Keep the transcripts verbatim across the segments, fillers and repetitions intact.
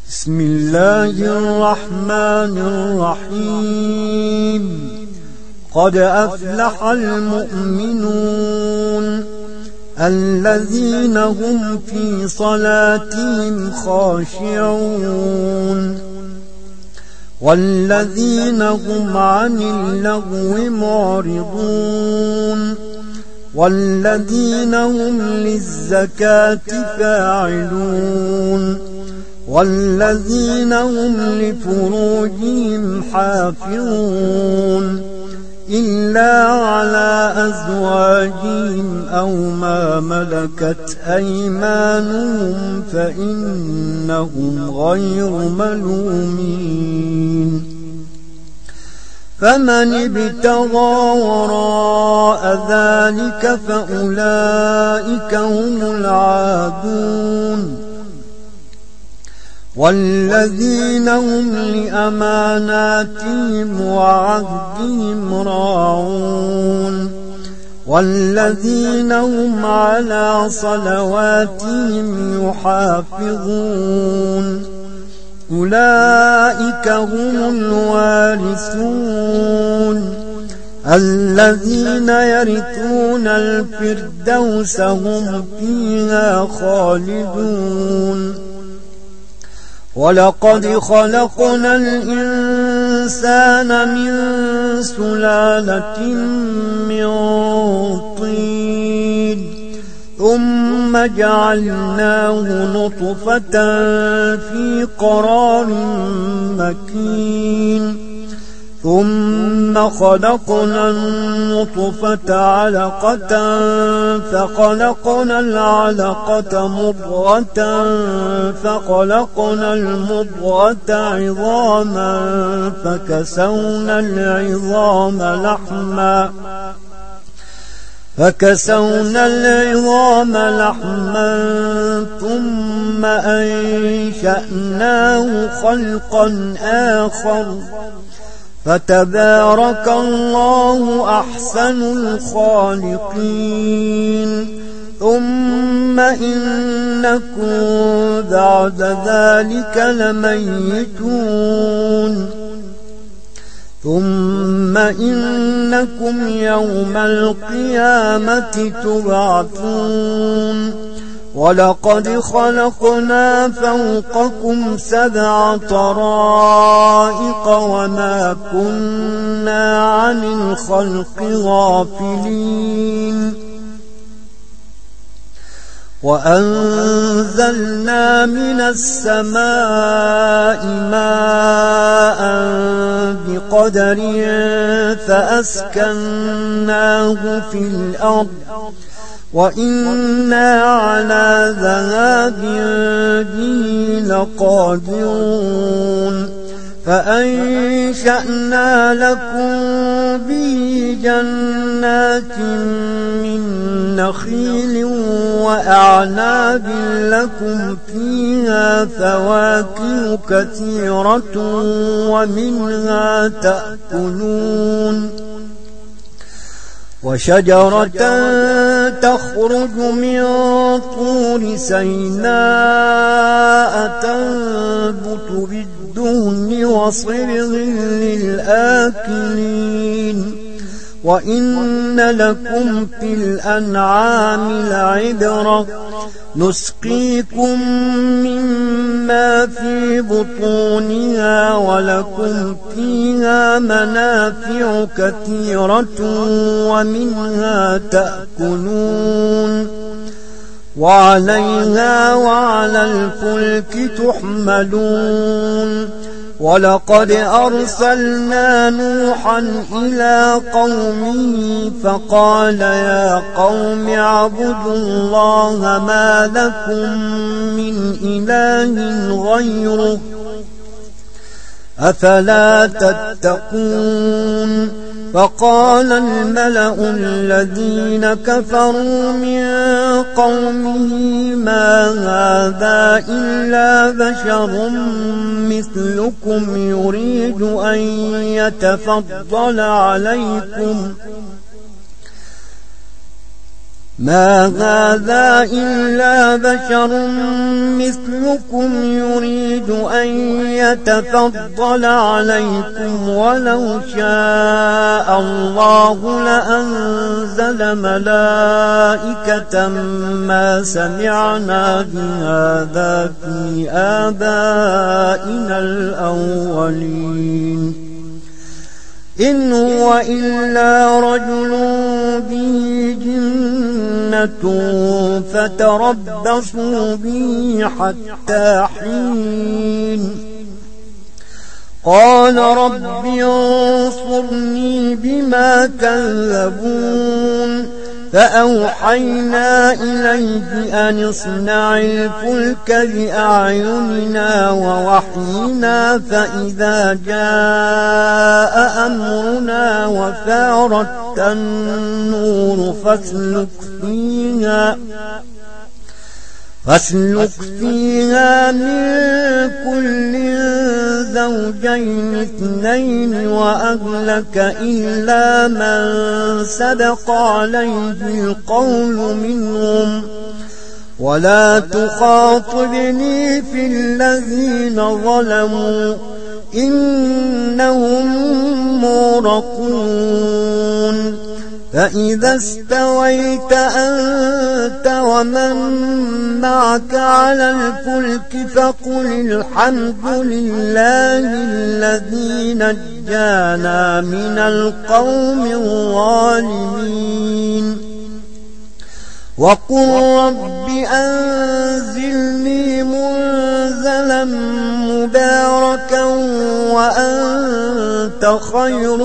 بسم الله الرحمن الرحيم. قد أفلح المؤمنون الذين هم في صلاتهم خاشعون والذين هم عن اللغو معرضون والذين هم للزكاة فاعلون والذين هم لفروجهم حافظون إلا على أزواجهم أو ما ملكت أيمانهم فإنهم غير ملومين. فمن ابتغى وراء ذلك فأولئك هم العادون والذين هم لأماناتهم وعهدهم راعون والذين هم على صلواتهم يحافظون أولئك هم الوارثون الذين يرثون الفردوس هم فيها خالدون. ولقد خلقنا الإنسان من سلالة من طين ثم جعلناه نطفة في قرار مكين ثم خلقنا النطفة علقة فخلقنا العلقة مضغة فخلقنا المضغة عظاما فكسونا العظام لحما فكسونا العظام لحما ثم أنشأناه خلقا آخر فتبارك الله أحسن الخالقين. ثم إنكم بعد ذلك لميتون ثم إنكم يوم القيامة تبعثون. ولقد خلقنا فوقكم سبع طرائق وما كنا عن الخلق غافلين. وأنزلنا من السماء ماء بقدر فأسكناه في الأرض وإنا على ذهاب به لقادرون. فأنشأنا لكم به جنات من نخيل وأعناب لكم فيها فواكه كثيرة ومنها تأكلون. وشجرة تخرج من طور سيناء تنبت بالدهن وصبغ للآكلين. وإن لكم في الأنعام لعبرة نسقيكم مما في بطونها ولكم فيها منافع كثيرة ومنها تأكلون وعليها وعلى الفلك تحملون. ولقد أرسلنا نوحا إلى قومه فقال يا قوم اعبدوا الله ما لكم من إله غيره أفلا تتقون. فقال الملأ الذين كفروا من قومه ما هذا إلا بشر مثلكم يريد أن يتفضل عليكم ما هذا إلا بشر مثلكم يريد أن يتفضل عليكم ولو شاء الله لأنزل ملائكة ما سمعنا بهذا في آبائنا الأولين إن هو إلا رجل به جنة فتربصوا به حتى حين قال رب انصرني بما كذبون فأوحينا إليه أن اصنع الفلك بأعيننا ووحينا فإذا جاء أمرنا وفارت النور فاسلك فيها فاسلك فيها من كل زوجين اثنين وأهلك إلا من سبق عليه القول منهم ولا تخاطبني في الذين ظلموا إنهم مغرقون فإذا استويت أنت ومن معك على الفلك فقل الحمد لله الذي نجانا من القوم الظالمين وقل رب أنزلني منزلا مباركا وأنت خير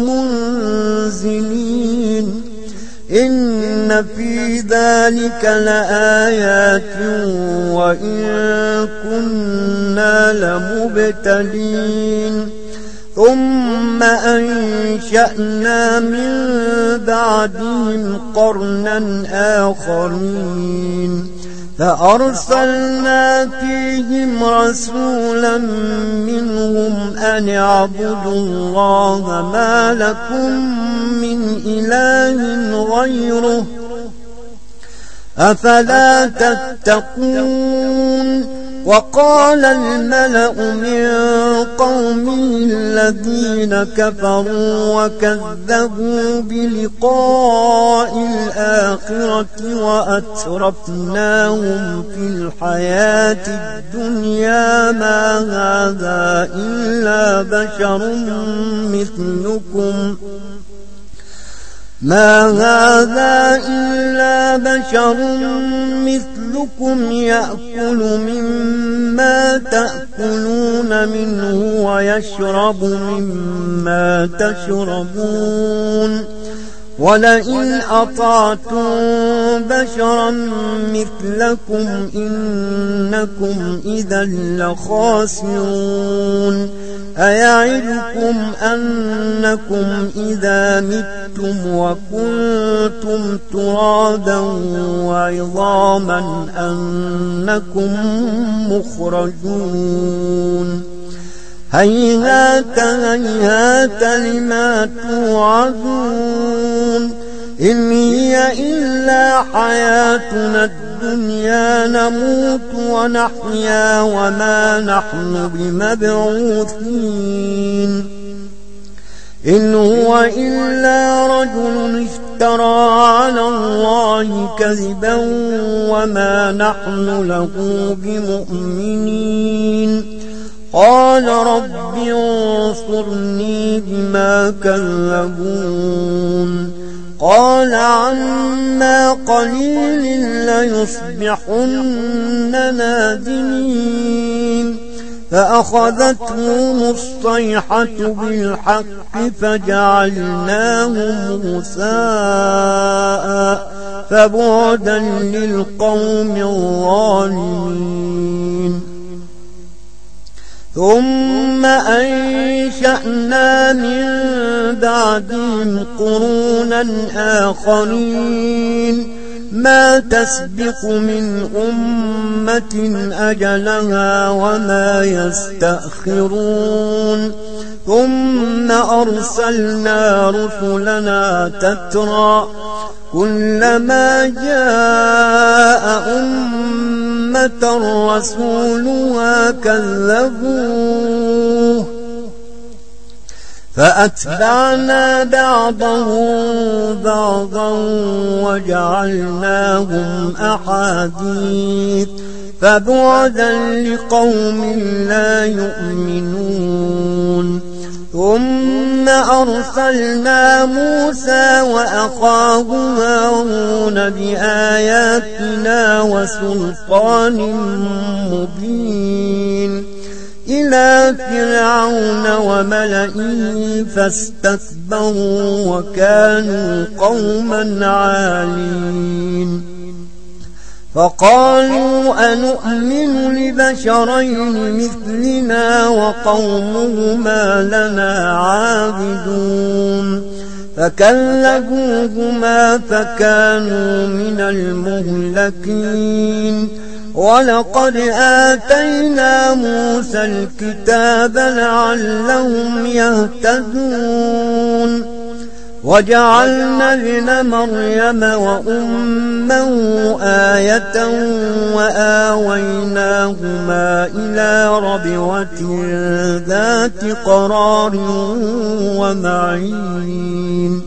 المنزلين إن في ذلك لآيات وإن كنا لمبتلين ثم أنشأنا من بعدهم قرنا آخرين فأرسلنا فيهم رسولا منهم أن اعبدوا الله ما لكم من إله غيره أفلا تتقون وقال الملأ من قومه الذين كفروا وكذبوا بلقاء الآخرة وأترفناهم في الحياة الدنيا ما هذا إلا بشر مثلكم ما هذا إلا بشر مثلكم يأكل مما تأكلون منه ويشرب مما تشربون ولئن أطعتم بشرا مثلكم إنكم إذا لخاسرون أيعدكم أنكم إذا متم وكنتم ترابا وعظاما أنكم مخرجون هيهات هيهات لما توعدون إن هي إلا حياتنا الدنيا نموت ونحيا وما نحن بمبعوثين إن هو إلا رجل افترى على الله كذبا وما نحن له بمؤمنين قال رب انصرني بما كذبون قال عما قليل ليصبحن نادمين فأخذتهم الصيحة بالحق فجعلناهم غثاء فبعدا للقوم الظالمين ثم أنشأنا من بعدهم قرونا آخرين ما تسبق من أمة أجلها وما يستأخرون ثم أرسلنا رسلنا تترى كلما جاء أمة رسولها كذبوه فأتبعنا بعضهم بعضا وجعلناهم أحاديث فبعدا لقوم لا يؤمنون ثم أرسلنا موسى وأخاه هارون بآياتنا وسلطان مبين إلى فرعون وملئه فاستكبروا وكانوا قوما عالين فقالوا أنؤمن لبشرين مثلنا وقومهما لنا عابدون فكذبوهما فكانوا من المهلكين ولقد آتينا موسى الكتاب لعلهم يهتدون وجعلنا ابن مريم وأمه آية وآويناهما إلى ربوة ذات قرار ومعين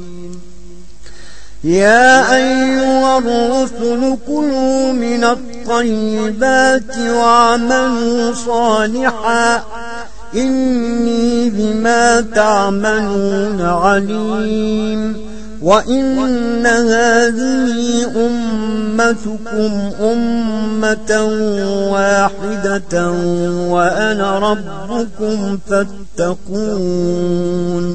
يا أيها الرسل كلوا من الطيبات واعملوا صالحا إني بما تعملون عليم وإن هذه أمتكم أمة واحدة وأنا ربكم فاتقون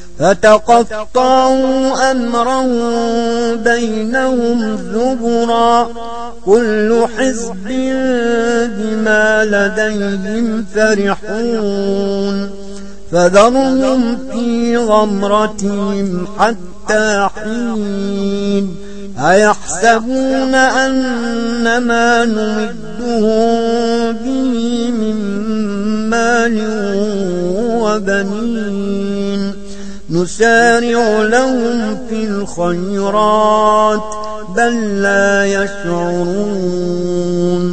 فتقطعوا أمرهم بينهم زبرا كل حزب بما لديهم فرحون فذرهم في غمرتهم حتى حين أيحسبون أن ما نمدهم به من مال وبنين نسارع لهم في الخيرات بل لا يشعرون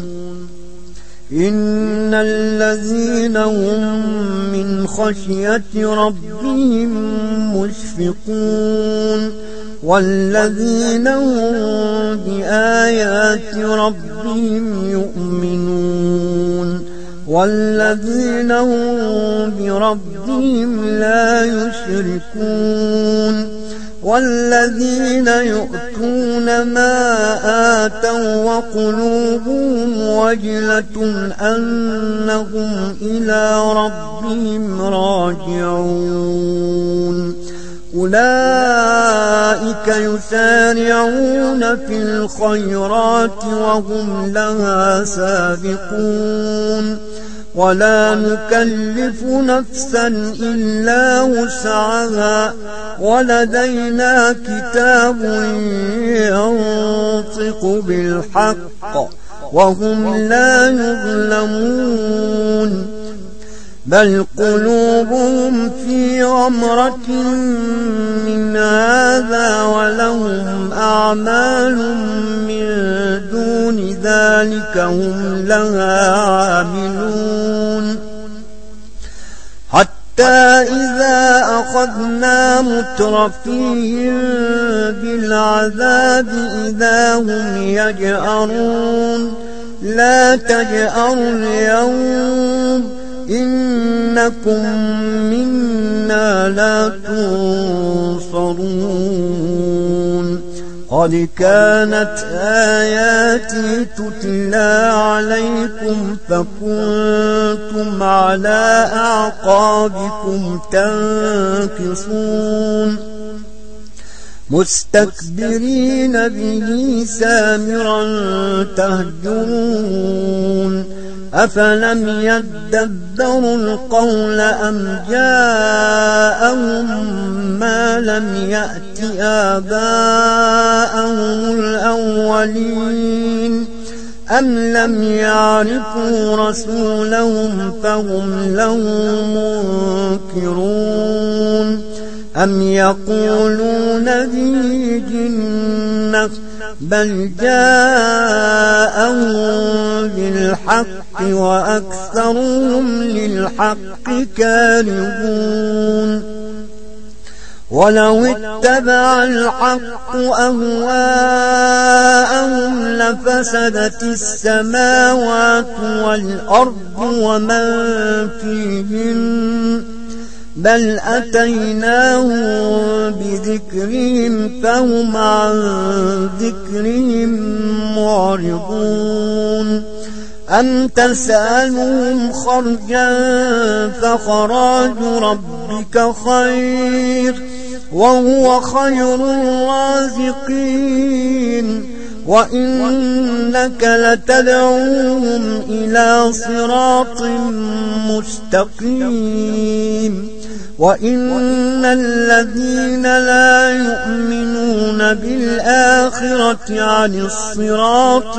إن الذين هم من خشية ربهم مشفقون والذين هم بآيات ربهم يؤمنون والذين هم بربهم لا يشركون والذين يؤتون ما آتوا وقلوبهم وجلة أنهم إلى ربهم راجعون أولئك يسارعون في الخيرات وهم لها سابقون ولا نكلف نفسا إلا وسعها ولدينا كتاب ينطق بالحق وهم لا يظلمون بل قلوبهم في غمرة من هذا ولهم أعمال من دون ذلك هم لها عاملون حتى إذا أخذنا مترفيهم بالعذاب إذا هم يجأرون لا تجأروا اليوم إنكم منا لا تنصرون قد كانت آياتي تتلى عليكم فكنتم على أعقابكم تنكصون مستكبرين به سامرا تهجرون أفلم يدبروا القول أم جاءهم ما لم يأت آباءهم الأولين أم لم يعرفوا رسولهم فهم له منكرون أم يقولون به جنة بل جاءهم بالحق وأكثرهم للحق كارهون ولو اتبع الحق أهواءهم لفسدت السماوات والأرض ومن فيهن بل أتيناهم بذكرهم فهم عن ذكرهم معرضون أم تسألهم خرجا فخراج ربك خير وهو خير الرازقين وإنك لتدعوهم إلى صراط مستقيم وإن الذين لا يؤمنون بالآخرة عن الصراط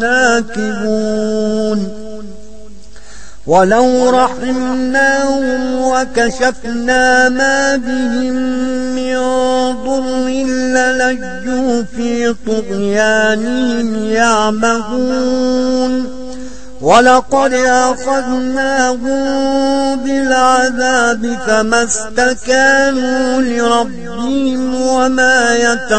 لناكبون ولو رحمناهم وكشفنا ما بهم من ضر للجوا في طغيانهم يعمهون ولقد أخذناهم بالعذاب فما استكانوا لربهم وما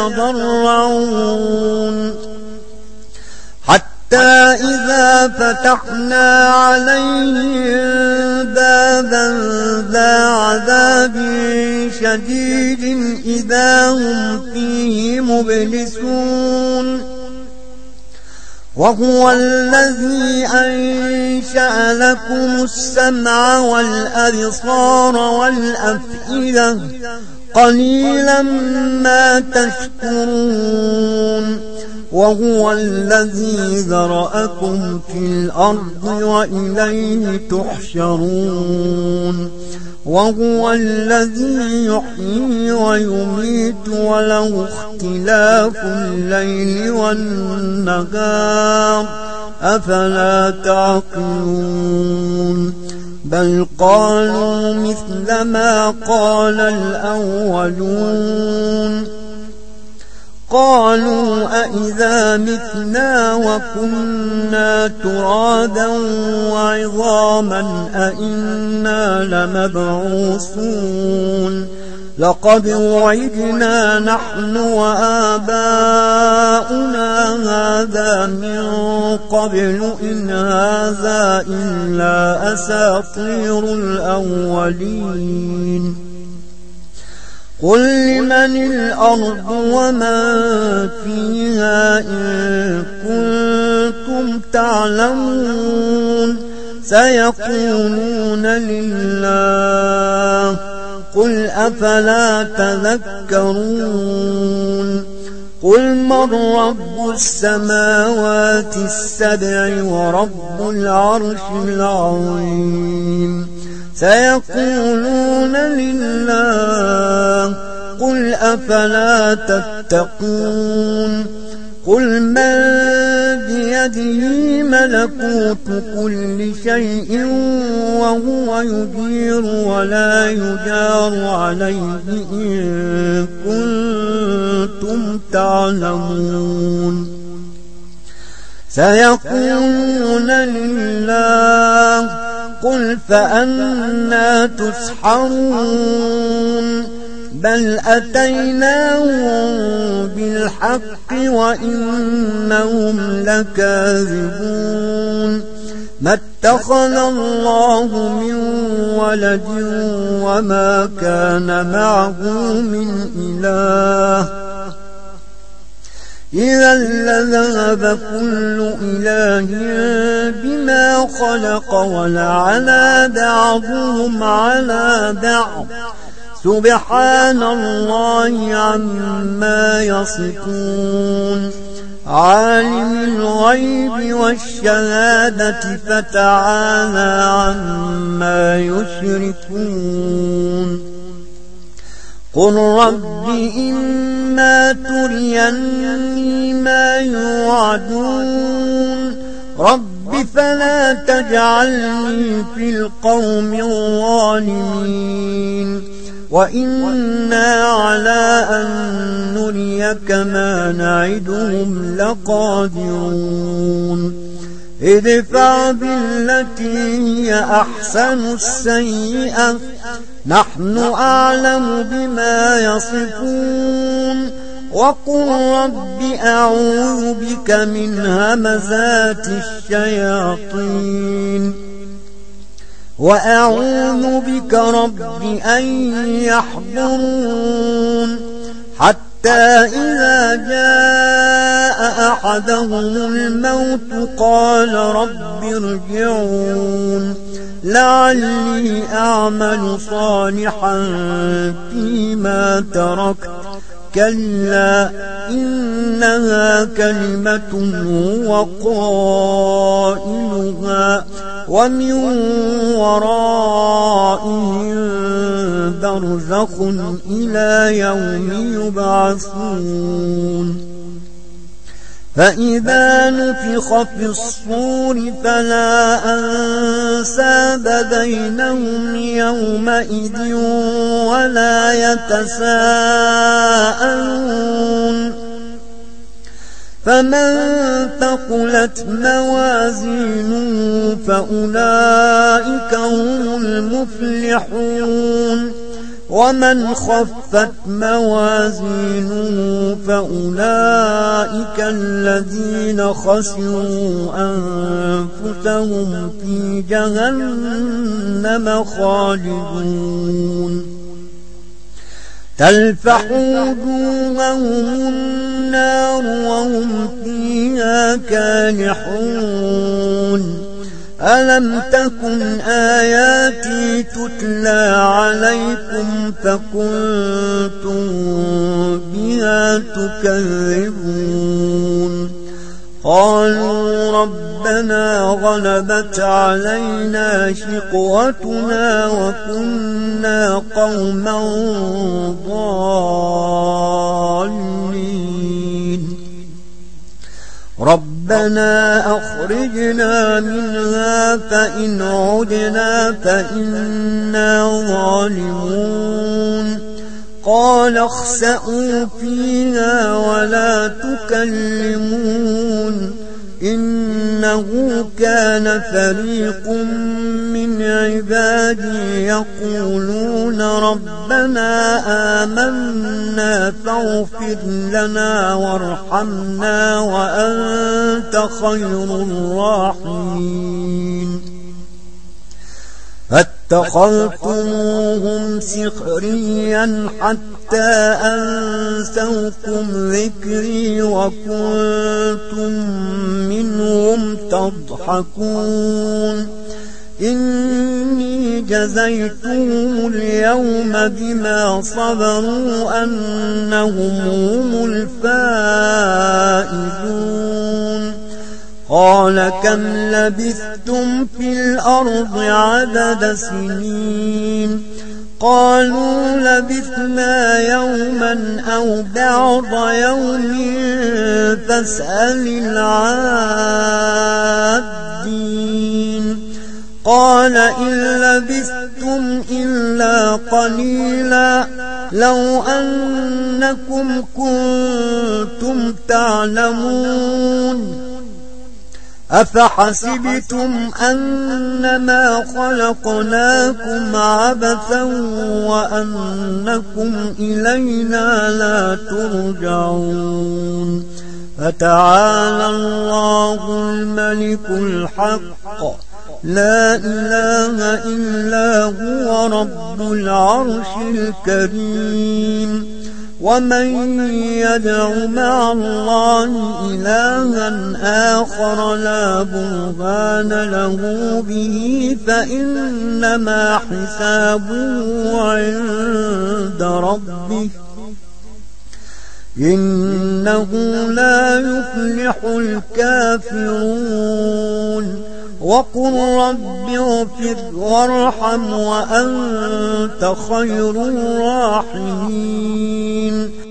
يتضرعون حتى إذا فتحنا عليهم بابا ذا عذاب شديد إذا هم فيه مبلسون وهو الذي أنشأ لكم السمع والأبصار والأفئدة قليلا ما تشكرون وهو الذي ذرأكم في الأرض وإليه تحشرون وهو الذي يحيي ويميت وله اختلاف الليل والنهار أفلا تعقلون بل قالوا مثل ما قال الأولون قالوا أئذا متنا وكنا ترادا وعظاما أئنا لمبعوثون لقد وعدنا نحن وآباؤنا هذا من قبل إن هذا إلا أساطير الأولين قل لمن الأرض ومن فيها إن كنتم تعلمون سيقولون لله قل أفلا تذكرون قل من رب السماوات السبع ورب العرش العظيم سيقولون لله قل أفلا تتقون قل من بيده ملكوت كل شيء وهو يجير ولا يجار عليه إن كنتم تعلمون سيقولون لله قل فأنا تسحرون بل أتيناهم بالحق وإنهم لكاذبون ما اتخذ الله من ولد وما كان معه من إله إذا لذهب كل إله بما خلق ولعلى بعضهم على بعض سبحان الله عما يصفون عالم الغيب والشهادة فتعالى عما يشركون قل رب إما تريني ما يوعدون رب فلا تجعلني في القوم الظالمين وإنا على أن نريك ما نعدهم لقادرون ادفع بالتي هي أحسن السيئة نحن أعلم بما يصفون وقل رب أعوذ بك من همزات الشياطين وأعوذ بك رب أن يحضرون حتى إذا جاء أحدهم الموت قال رب ارجعون لعلي أعمل صالحا فيما تركت كلا إنها كلمة هو قائلها ومن ورائهم برزخ إلى يوم يبعثون فإذا نفخ في الصور فلا أنساب بينهم يومئذ ولا يتساءلون فمن ثقلت موازينه فأولئك هم المفلحون ومن خفت موازينه فأولئك الذين خسروا أنفسهم في جهنم خالدون تلفح وجوههم النار وهم فيها كالحون ألم تكن آياتي تتلى عليكم فكنتم بها تكذبون قالوا ربنا غلبت علينا شقوتنا وكنا قوما ضالين ربنا أخرجنا منها فإن عدنا فإنا ظالمون قال اخسئوا فيها ولا تكلمون إنه كان فريق من عبادي يقولون ربنا آمنا فاغفر لنا وارحمنا وأنت خير الراحمين فاتخذتموهم سخريا حتى أنسوكم ذكري وكنتم منهم تضحكون إني جزيتهم اليوم بما صبروا أنهم هم الفائزون قال كم لبثتم في الأرض عدد سنين قالوا لبثنا يوما أو بعض يوم فاسأل العادين قال إن لبثتم إلا قليلا لو أنكم كنتم تعلمون أفحسبتم أنما خلقناكم عبثا وأنكم إلينا لا ترجعون فتعالى الله الملك الحق لا إله إلا هو رب العرش الكريم ومن يدع مع الله إلها آخر لا برهان له به فإنما حسابه عند ربه إن إنه لا يفلح الكافرون وقل رب اغفر وارحم وأنت خير الراحمين